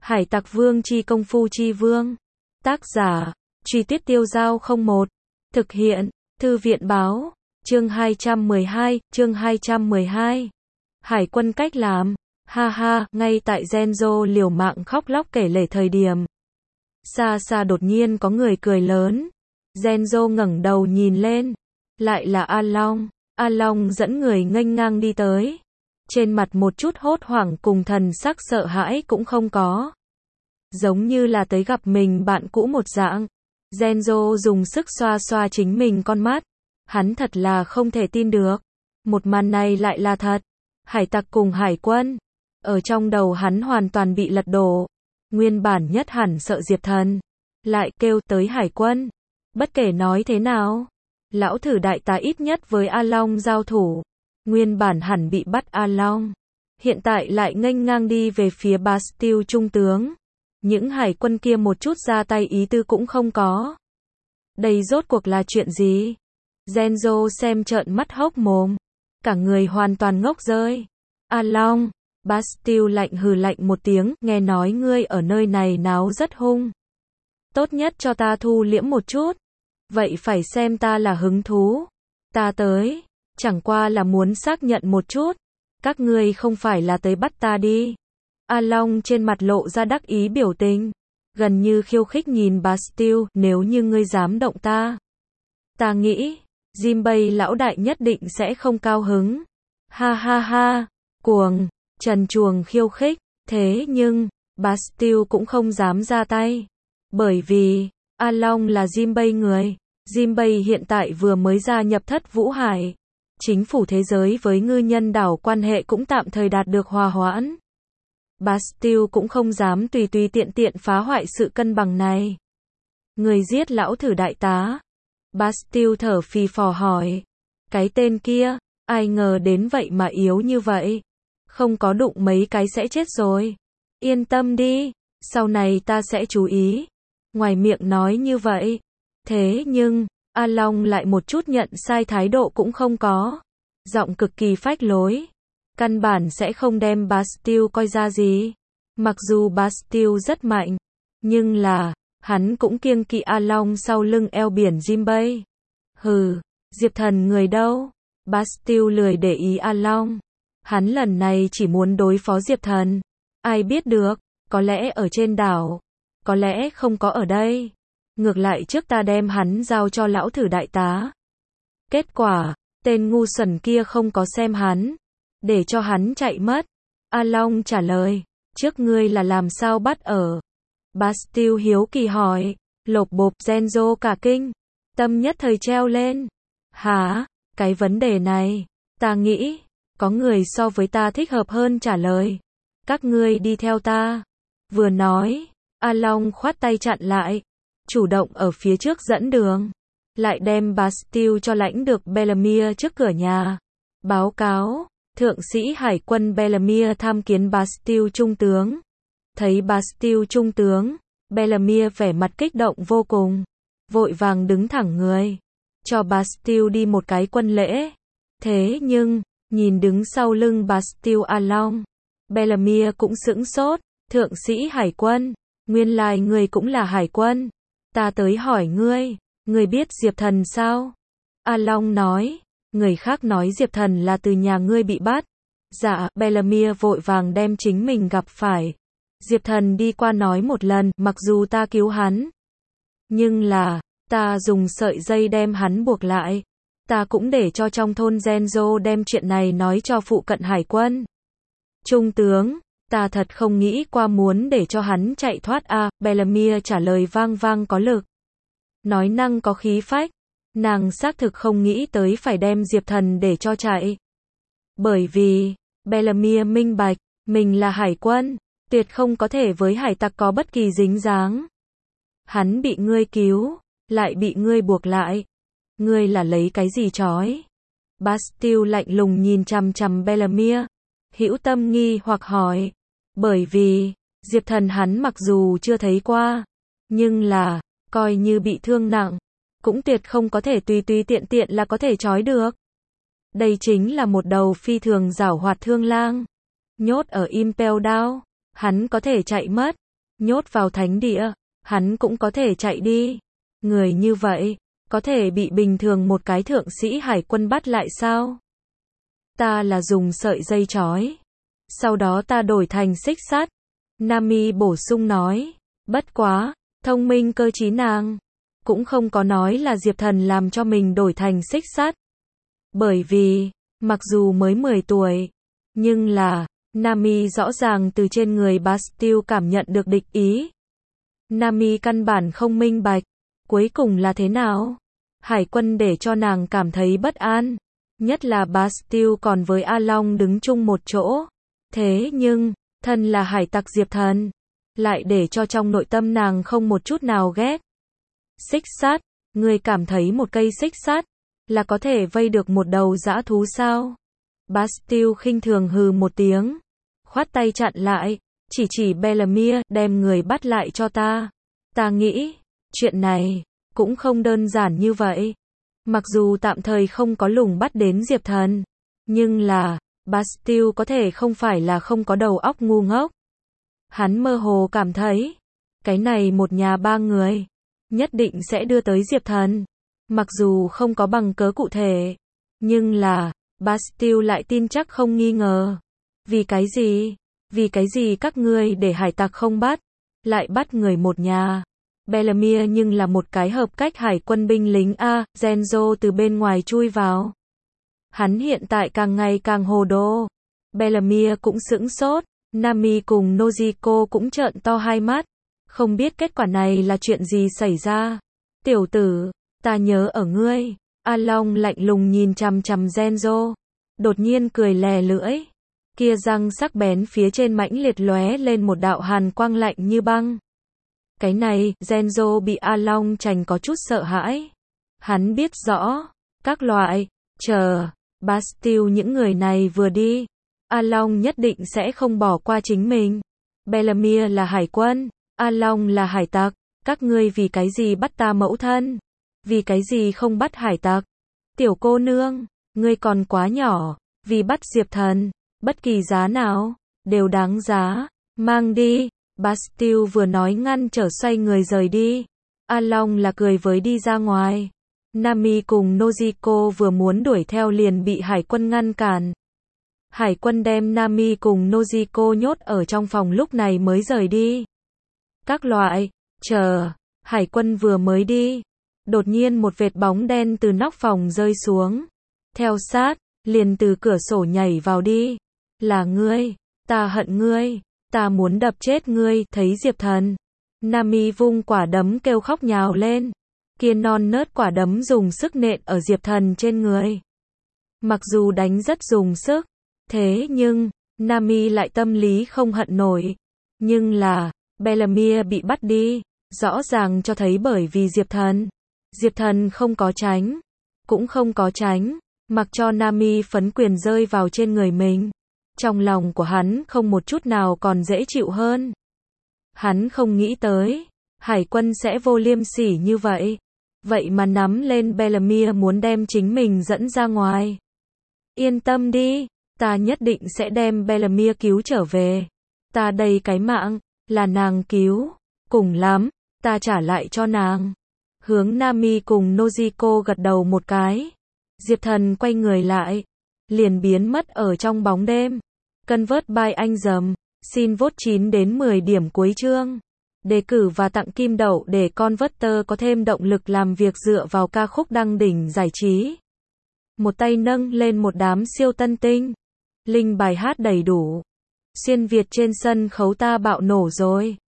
Hải Tặc Vương chi công phu chi vương. Tác giả, Truy Tuyết Tiêu Dao 01. Thực hiện, Thư viện báo. Chương 212. Hải quân cách làm. Ha ha, ngay tại Genzo liều mạng khóc lóc kể lể thời điểm. Xa xa đột nhiên có người cười lớn. Genzo ngẩng đầu nhìn lên. Lại là A Long. A Long dẫn người nghênh ngang đi tới. Trên mặt một chút hốt hoảng cùng thần sắc sợ hãi cũng không có. Giống như là tới gặp mình bạn cũ một dạng. Genzo dùng sức xoa xoa chính mình con mắt. Hắn thật là không thể tin được. Một màn này lại là thật. Hải tặc cùng hải quân. Ở trong đầu hắn hoàn toàn bị lật đổ. Nguyên bản nhất hẳn sợ Diệp Thần. Lại kêu tới hải quân. Bất kể nói thế nào. Lão thử đại tá ít nhất với A Long giao thủ. Nguyên bản hẳn bị bắt A Long. Hiện tại lại nghênh ngang đi về phía Bastille trung tướng. Những hải quân kia một chút ra tay ý tư cũng không có. Đây rốt cuộc là chuyện gì? Genzo xem trợn mắt hốc mồm. Cả người hoàn toàn ngốc rơi. A Long. Bastille lạnh hừ lạnh một tiếng. Nghe nói ngươi ở nơi này náo rất hung. Tốt nhất cho ta thu liễm một chút. Vậy phải xem ta là hứng thú. Ta tới. Chẳng qua là muốn xác nhận một chút. Các ngươi không phải là tới bắt ta đi. A Long trên mặt lộ ra đắc ý biểu tình. Gần như khiêu khích nhìn Bastille. Nếu như ngươi dám động ta. Ta nghĩ. Jinbei lão đại nhất định sẽ không cao hứng. Ha ha ha. Cuồng. Trần truồng khiêu khích. Thế nhưng. Bastille cũng không dám ra tay. Bởi vì. A Long là Jinbei người. Jinbei hiện tại vừa mới gia nhập Thất Vũ Hải. Chính phủ thế giới với ngư nhân đảo quan hệ cũng tạm thời đạt được hòa hoãn. Bastille cũng không dám tùy tùy tiện tiện phá hoại sự cân bằng này. Người giết lão thử đại tá. Bastille thở phì phò hỏi. Cái tên kia, ai ngờ đến vậy mà yếu như vậy. Không có đụng mấy cái sẽ chết rồi. Yên tâm đi, sau này ta sẽ chú ý. Ngoài miệng nói như vậy. Thế nhưng, A Long lại một chút nhận sai thái độ cũng không có. Giọng cực kỳ phách lối. Căn bản sẽ không đem Bastille coi ra gì. Mặc dù Bastille rất mạnh. Nhưng là, hắn cũng kiêng kỵ A Long sau lưng eo biển Jinbei. Hừ, Diệp Thần người đâu? Bastille lười để ý A Long. Hắn lần này chỉ muốn đối phó Diệp Thần. Ai biết được, có lẽ ở trên đảo. Có lẽ không có ở đây. Ngược lại trước ta đem hắn giao cho lão thử đại tá. Kết quả, tên ngu xuẩn kia không có xem hắn. Để cho hắn chạy mất. A Long trả lời. Trước ngươi là làm sao bắt ở? Bastille hiếu kỳ hỏi. Lộp bộp Genzo cả kinh. Tâm nhất thời treo lên. Hả? Cái vấn đề này. Ta nghĩ. Có người so với ta thích hợp hơn trả lời. Các ngươi đi theo ta. Vừa nói. A Long khoát tay chặn lại. Chủ động ở phía trước dẫn đường. Lại đem Bastille cho lãnh được Bellemere trước cửa nhà. Báo cáo. Thượng sĩ hải quân Bellemere tham kiến Bastille trung tướng. Thấy Bastille trung tướng. Bellemere vẻ mặt kích động vô cùng. Vội vàng đứng thẳng người. Cho Bastille đi một cái quân lễ. Thế nhưng, nhìn đứng sau lưng Bastille A Long. Bellemere cũng sững sốt. Thượng sĩ hải quân. Nguyên lai người cũng là hải quân. Ta tới hỏi ngươi. Ngươi biết Diệp Thần sao? A Long nói. Người khác nói Diệp Thần là từ nhà ngươi bị bắt. Dạ, Bellemere vội vàng đem chính mình gặp phải. Diệp Thần đi qua nói một lần, mặc dù ta cứu hắn. Nhưng là, ta dùng sợi dây đem hắn buộc lại. Ta cũng để cho trong thôn Genzo đem chuyện này nói cho phụ cận hải quân. Trung tướng, ta thật không nghĩ qua muốn để cho hắn chạy thoát à, Bellemere trả lời vang vang có lực. Nói năng có khí phách. Nàng xác thực không nghĩ tới phải đem Diệp Thần để cho chạy. Bởi vì, Bellemere minh bạch, mình là hải quân, tuyệt không có thể với hải tặc có bất kỳ dính dáng. Hắn bị ngươi cứu, lại bị ngươi buộc lại. Ngươi là lấy cái gì trói? Bastille lạnh lùng nhìn chằm chằm Bellemere. Hữu tâm nghi hoặc hỏi. Bởi vì, Diệp Thần hắn mặc dù chưa thấy qua, nhưng là, coi như bị thương nặng. Cũng tuyệt không có thể tùy tùy tiện tiện là có thể trói được. Đây chính là một đầu phi thường giảo hoạt thương lang. Nhốt ở Impel Down, hắn có thể chạy mất. nhốt vào thánh địa, hắn cũng có thể chạy đi. Người như vậy, có thể bị bình thường một cái thượng sĩ hải quân bắt lại sao? Ta là dùng sợi dây trói. Sau đó ta đổi thành xích sắt. Nami bổ sung nói. Bất quá, thông minh cơ trí nàng. Cũng không có nói là Diệp Thần làm cho mình đổi thành xích sắt. Bởi vì, mặc dù mới 10 tuổi, nhưng là, Nami rõ ràng từ trên người Bastille cảm nhận được địch ý. Nami căn bản không minh bạch. Cuối cùng là thế nào? Hải quân để cho nàng cảm thấy bất an. Nhất là Bastille còn với A Long đứng chung một chỗ. Thế nhưng, thân là hải tặc Diệp Thần, lại để cho trong nội tâm nàng không một chút nào ghét. Xích sắt, ngươi cảm thấy một cây xích sắt là có thể vây được một đầu dã thú sao? Bastille khinh thường hừ một tiếng, khoát tay chặn lại, chỉ Bellamia, đem người bắt lại cho ta. Ta nghĩ, chuyện này cũng không đơn giản như vậy. Mặc dù tạm thời không có lùng bắt đến Diệp Thần, nhưng là, Bastille có thể không phải là không có đầu óc ngu ngốc. Hắn mơ hồ cảm thấy, cái này một nhà ba người, nhất định sẽ đưa tới Diệp Thần. Mặc dù không có bằng cớ cụ thể, nhưng là, Bastille lại tin chắc không nghi ngờ. Vì cái gì? Vì cái gì các ngươi để hải tặc không bắt, lại bắt người một nhà? Bellamia nhưng là một cái hợp cách hải quân binh lính A, Genzo từ bên ngoài chui vào. Hắn hiện tại càng ngày càng hồ đồ. Bellamia cũng sững sốt, Nami cùng Nojiko cũng trợn to hai mắt. Không biết kết quả này là chuyện gì xảy ra. Tiểu tử, ta nhớ ở ngươi. A Long lạnh lùng nhìn chằm chằm Genzo. Đột nhiên cười lè lưỡi. Kia răng sắc bén phía trên mãnh liệt lóe lên một đạo hàn quang lạnh như băng. Cái này, Genzo bị A Long chành có chút sợ hãi. Hắn biết rõ, các loại, chờ, Bastille những người này vừa đi, A Long nhất định sẽ không bỏ qua chính mình. Bellamia là hải quân, A Long là hải tặc, các ngươi vì cái gì bắt ta mẫu thân? Vì cái gì không bắt hải tặc? Tiểu cô nương, ngươi còn quá nhỏ, vì bắt Diệp Thần, bất kỳ giá nào, đều đáng giá, mang đi. Bastille vừa nói ngăn trở xoay người rời đi. A Long là cười với đi ra ngoài. Nami cùng Nojiko vừa muốn đuổi theo liền bị hải quân ngăn cản. Hải quân đem Nami cùng Nojiko nhốt ở trong phòng lúc này mới rời đi. Các loại, chờ, hải quân vừa mới đi. Đột nhiên một vệt bóng đen từ nóc phòng rơi xuống. Theo sát, liền từ cửa sổ nhảy vào đi. Là ngươi, ta hận ngươi. Ta muốn đập chết ngươi, thấy Diệp Thần. Nami vung quả đấm kêu khóc nhào lên. Kia non nớt quả đấm dùng sức nện ở Diệp Thần trên người. Mặc dù đánh rất dùng sức, thế nhưng, Nami lại tâm lý không hận nổi. Nhưng là, Bellamia bị bắt đi, rõ ràng cho thấy bởi vì Diệp Thần. Diệp Thần không có tránh, cũng không có tránh, mặc cho Nami phấn quyền rơi vào trên người mình. Trong lòng của hắn không một chút nào còn dễ chịu hơn. Hắn không nghĩ tới, hải quân sẽ vô liêm sỉ như vậy. Vậy mà nắm lên Bellamia muốn đem chính mình dẫn ra ngoài. Yên tâm đi, ta nhất định sẽ đem Bellamia cứu trở về. Ta đây cái mạng, là nàng cứu. Cùng lắm, ta trả lại cho nàng. Hướng Nami cùng Nojiko gật đầu một cái. Diệp Thần quay người lại, liền biến mất ở trong bóng đêm. Convert by anh dầm, xin vote 9 đến 10 điểm cuối chương. Đề cử và tặng kim đậu để Converter có thêm động lực làm việc dựa vào ca khúc đăng đỉnh giải trí. Một tay nâng lên một đám siêu tân tinh. Link bài hát đầy đủ. Xuyên Việt trên sân khấu ta bạo nổ rồi.